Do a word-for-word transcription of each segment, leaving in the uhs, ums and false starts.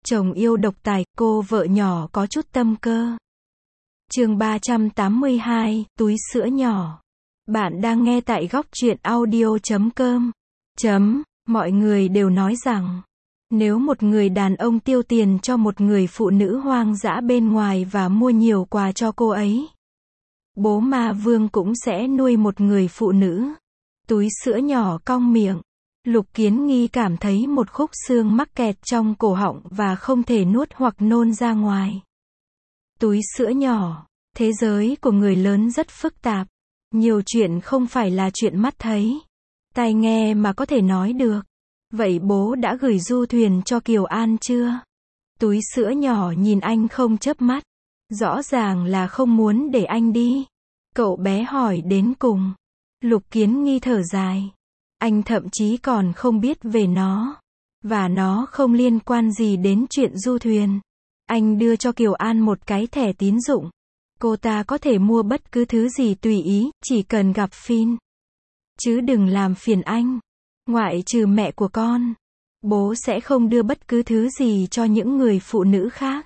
Chồng yêu độc tài, cô vợ nhỏ có chút tâm cơ. Chương ba trăm tám mươi hai, túi sữa nhỏ. Bạn đang nghe tại góc truyện audio chấm com. Chấm, mọi người đều nói rằng, nếu một người đàn ông tiêu tiền cho một người phụ nữ hoang dã bên ngoài và mua nhiều quà cho cô ấy, bố ma vương cũng sẽ nuôi một người phụ nữ. Túi sữa nhỏ cong miệng. Lục Kiến Nghi cảm thấy một khúc xương mắc kẹt trong cổ họng và không thể nuốt hoặc nôn ra ngoài. Túi sữa nhỏ. Thế giới của người lớn rất phức tạp. Nhiều chuyện không phải là chuyện mắt thấy, tai nghe mà có thể nói được. Vậy bố đã gửi du thuyền cho Kiều An chưa? Túi sữa nhỏ nhìn anh không chớp mắt. Rõ ràng là không muốn để anh đi. Cậu bé hỏi đến cùng. Lục Kiến Nghi thở dài. Anh thậm chí còn không biết về nó. Và nó không liên quan gì đến chuyện du thuyền. Anh đưa cho Kiều An một cái thẻ tín dụng. Cô ta có thể mua bất cứ thứ gì tùy ý, chỉ cần gặp Phin. Chứ đừng làm phiền anh. Ngoại trừ mẹ của con, bố sẽ không đưa bất cứ thứ gì cho những người phụ nữ khác.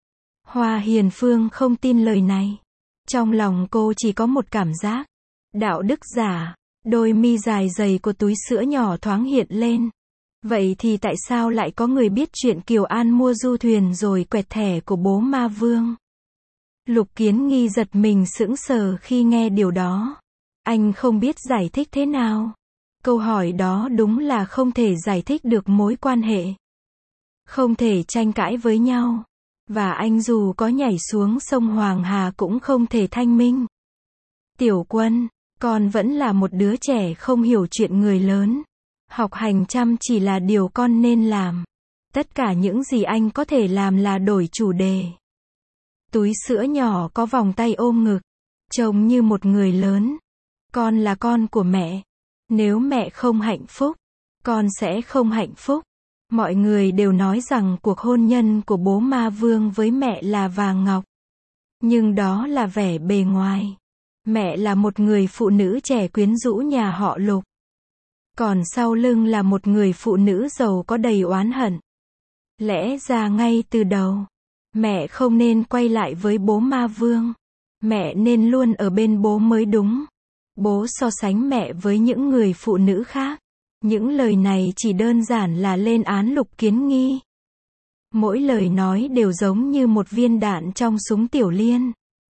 Hoa Hiền Phương không tin lời này. Trong lòng cô chỉ có một cảm giác. Đạo đức giả. Đôi mi dài dày của túi sữa nhỏ thoáng hiện lên. Vậy thì tại sao lại có người biết chuyện Kiều An mua du thuyền rồi quẹt thẻ của bố ma vương? Lục Kiến Nghi giật mình sững sờ khi nghe điều đó. Anh không biết giải thích thế nào. Câu hỏi đó đúng là không thể giải thích được mối quan hệ. Không thể tranh cãi với nhau. Và anh dù có nhảy xuống sông Hoàng Hà cũng không thể thanh minh. Tiểu Quân, con vẫn là một đứa trẻ không hiểu chuyện người lớn. Học hành chăm chỉ là điều con nên làm. Tất cả những gì anh có thể làm là đổi chủ đề. Túi sữa nhỏ có vòng tay ôm ngực. Trông như một người lớn. Con là con của mẹ. Nếu mẹ không hạnh phúc, con sẽ không hạnh phúc. Mọi người đều nói rằng cuộc hôn nhân của bố ma vương với mẹ là vàng ngọc. Nhưng đó là vẻ bề ngoài. Mẹ là một người phụ nữ trẻ quyến rũ nhà họ Lục. Còn sau lưng là một người phụ nữ giàu có đầy oán hận. Lẽ ra ngay từ đầu, mẹ không nên quay lại với bố ma vương. Mẹ nên luôn ở bên bố mới đúng. Bố so sánh mẹ với những người phụ nữ khác. Những lời này chỉ đơn giản là lên án Lục Kiến Nghi. Mỗi lời nói đều giống như một viên đạn trong súng tiểu liên.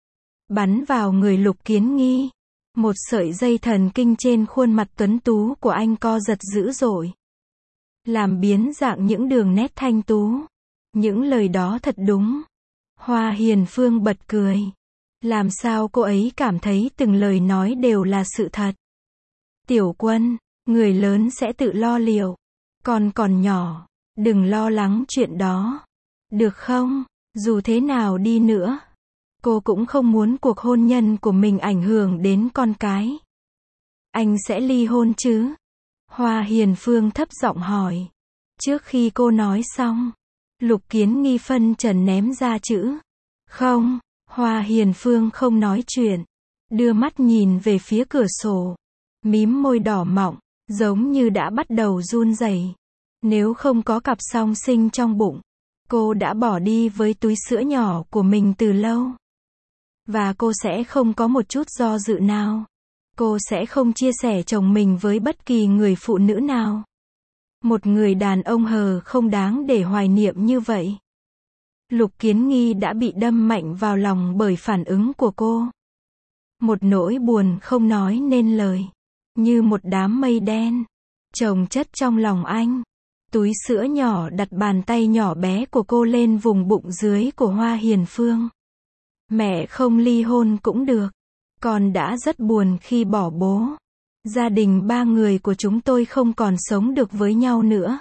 Bắn vào người Lục Kiến Nghi. Một sợi dây thần kinh trên khuôn mặt tuấn tú của anh co giật dữ dội. Làm biến dạng những đường nét thanh tú. Những lời đó thật đúng. Hoa Hiền Phương bật cười. Làm sao cô ấy cảm thấy từng lời nói đều là sự thật? Tiểu Quân, người lớn sẽ tự lo liệu. Con còn nhỏ, đừng lo lắng chuyện đó. Được không? Dù thế nào đi nữa, cô cũng không muốn cuộc hôn nhân của mình ảnh hưởng đến con cái. Anh sẽ ly hôn chứ? Hoa Hiền Phương thấp giọng hỏi. Trước khi cô nói xong, Lục Kiến Nghi phân trần ném ra chữ. Không. Hoa Hiền Phương không nói chuyện. Đưa mắt nhìn về phía cửa sổ. Mím môi đỏ mọng, giống như đã bắt đầu run rẩy. Nếu không có cặp song sinh trong bụng, cô đã bỏ đi với túi sữa nhỏ của mình từ lâu. Và cô sẽ không có một chút do dự nào. Cô sẽ không chia sẻ chồng mình với bất kỳ người phụ nữ nào. Một người đàn ông hờ không đáng để hoài niệm như vậy. Lục Kiến Nghi đã bị đâm mạnh vào lòng bởi phản ứng của cô. Một nỗi buồn không nói nên lời. Như một đám mây đen chồng chất trong lòng anh. Túi sữa nhỏ đặt bàn tay nhỏ bé của cô lên vùng bụng dưới của Hoa Hiền Phương. Mẹ không ly hôn cũng được. Con đã rất buồn khi bỏ bố. Gia đình ba người của chúng tôi không còn sống được với nhau nữa.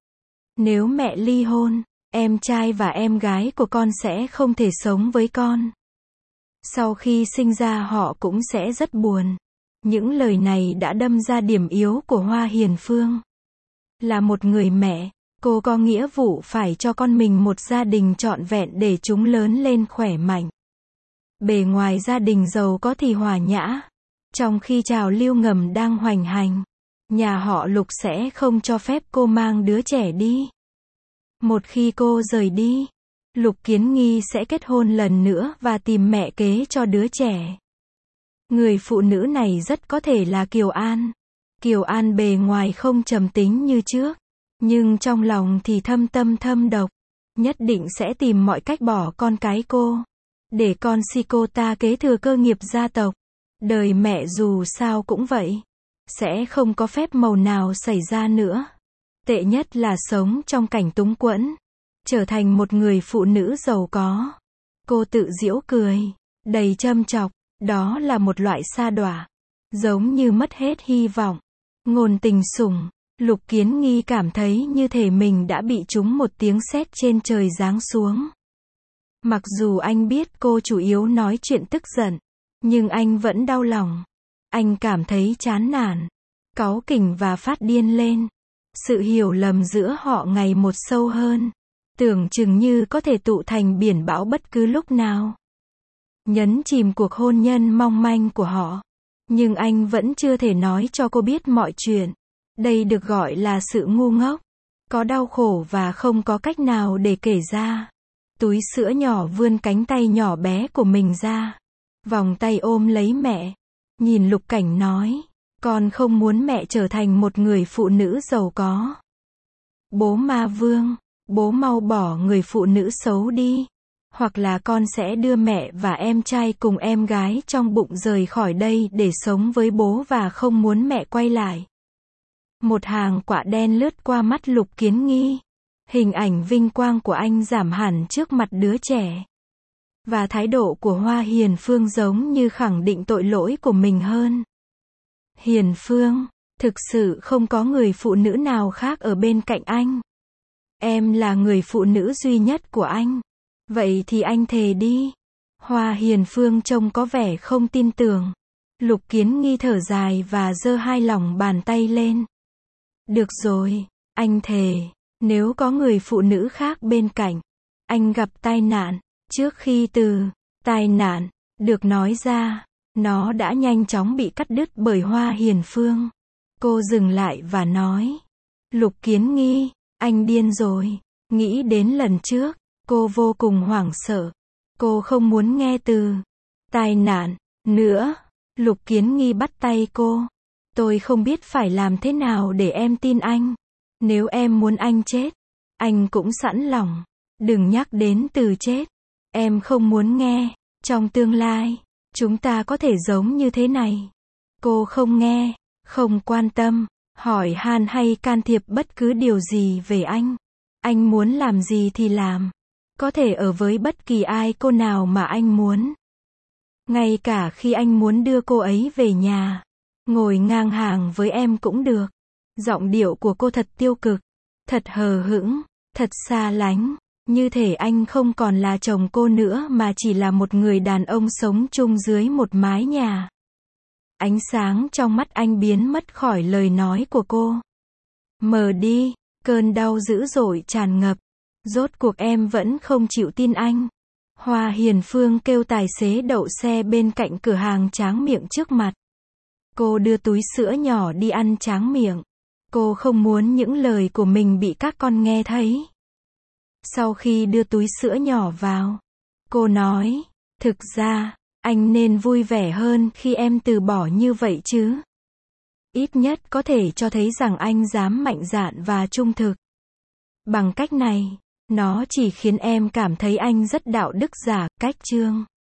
Nếu mẹ ly hôn, em trai và em gái của con sẽ không thể sống với con. Sau khi sinh ra họ cũng sẽ rất buồn. Những lời này đã đâm ra điểm yếu của Hoa Hiền Phương. Là một người mẹ, cô có nghĩa vụ phải cho con mình một gia đình trọn vẹn để chúng lớn lên khỏe mạnh. Bề ngoài gia đình giàu có thì hòa nhã. Trong khi trào lưu ngầm đang hoành hành, nhà họ Lục sẽ không cho phép cô mang đứa trẻ đi. Một khi cô rời đi, Lục Kiến Nghi sẽ kết hôn lần nữa và tìm mẹ kế cho đứa trẻ. Người phụ nữ này rất có thể là Kiều An. Kiều An bề ngoài không trầm tính như trước, nhưng trong lòng thì thâm tâm thâm độc. Nhất định sẽ tìm mọi cách bỏ con cái cô, để con si cô ta kế thừa cơ nghiệp gia tộc. Đời mẹ dù sao cũng vậy, sẽ không có phép màu nào xảy ra nữa. Tệ nhất là sống trong cảnh túng quẫn, trở thành một người phụ nữ giàu có. Cô tự giễu cười, đầy châm chọc, đó là một loại sa đọa, giống như mất hết hy vọng. Ngôn tình sủng, Lục Kiến Nghi cảm thấy như thể mình đã bị trúng một tiếng sét trên trời giáng xuống. Mặc dù anh biết cô chủ yếu nói chuyện tức giận, nhưng anh vẫn đau lòng. Anh cảm thấy chán nản, cáu kỉnh và phát điên lên. Sự hiểu lầm giữa họ ngày một sâu hơn, tưởng chừng như có thể tụ thành biển bão bất cứ lúc nào, nhấn chìm cuộc hôn nhân mong manh của họ. Nhưng anh vẫn chưa thể nói cho cô biết mọi chuyện. Đây được gọi là sự ngu ngốc, có đau khổ và không có cách nào để kể ra. Túi sữa nhỏ vươn cánh tay nhỏ bé của mình ra, vòng tay ôm lấy mẹ, nhìn Lục Cảnh nói, con không muốn mẹ trở thành một người phụ nữ giàu có. Bố Ma Vương, bố mau bỏ người phụ nữ xấu đi, hoặc là con sẽ đưa mẹ và em trai cùng em gái trong bụng rời khỏi đây để sống với bố và không muốn mẹ quay lại. Một hàng quạ đen lướt qua mắt Lục Kiến Nghi. Hình ảnh vinh quang của anh giảm hẳn trước mặt đứa trẻ. Và thái độ của Hoa Hiền Phương giống như khẳng định tội lỗi của mình hơn. Hiền Phương, thực sự không có người phụ nữ nào khác ở bên cạnh anh. Em là người phụ nữ duy nhất của anh. Vậy thì anh thề đi. Hoa Hiền Phương trông có vẻ không tin tưởng. Lục Kiến Nghi thở dài và giơ hai lòng bàn tay lên. Được rồi, anh thề. Nếu có người phụ nữ khác bên cạnh, anh gặp tai nạn. Trước khi từ tai nạn được nói ra, nó đã nhanh chóng bị cắt đứt bởi Hoa Hiền Phương. Cô dừng lại và nói, Lục Kiến Nghi, anh điên rồi. Nghĩ đến lần trước, cô vô cùng hoảng sợ. Cô không muốn nghe từ tai nạn nữa. Lục Kiến Nghi bắt tay cô. Tôi không biết phải làm thế nào để em tin anh. Nếu em muốn anh chết, anh cũng sẵn lòng. Đừng nhắc đến từ chết. Em không muốn nghe. Trong tương lai, chúng ta có thể giống như thế này. Cô không nghe, không quan tâm, hỏi han hay can thiệp bất cứ điều gì về anh. Anh muốn làm gì thì làm. Có thể ở với bất kỳ ai cô nào mà anh muốn. Ngay cả khi anh muốn đưa cô ấy về nhà, ngồi ngang hàng với em cũng được. Giọng điệu của cô thật tiêu cực, thật hờ hững, thật xa lánh. Như thể anh không còn là chồng cô nữa mà chỉ là một người đàn ông sống chung dưới một mái nhà. Ánh sáng trong mắt anh biến mất khỏi lời nói của cô. Mờ đi, cơn đau dữ dội tràn ngập. Rốt cuộc em vẫn không chịu tin anh. Hoa Hiền Phương kêu tài xế đậu xe bên cạnh cửa hàng tráng miệng trước mặt. Cô đưa túi sữa nhỏ đi ăn tráng miệng. Cô không muốn những lời của mình bị các con nghe thấy. Sau khi đưa túi sữa nhỏ vào, cô nói, thực ra, anh nên vui vẻ hơn khi em từ bỏ như vậy chứ. Ít nhất có thể cho thấy rằng anh dám mạnh dạn và trung thực. Bằng cách này, nó chỉ khiến em cảm thấy anh rất đạo đức giả, cách chương.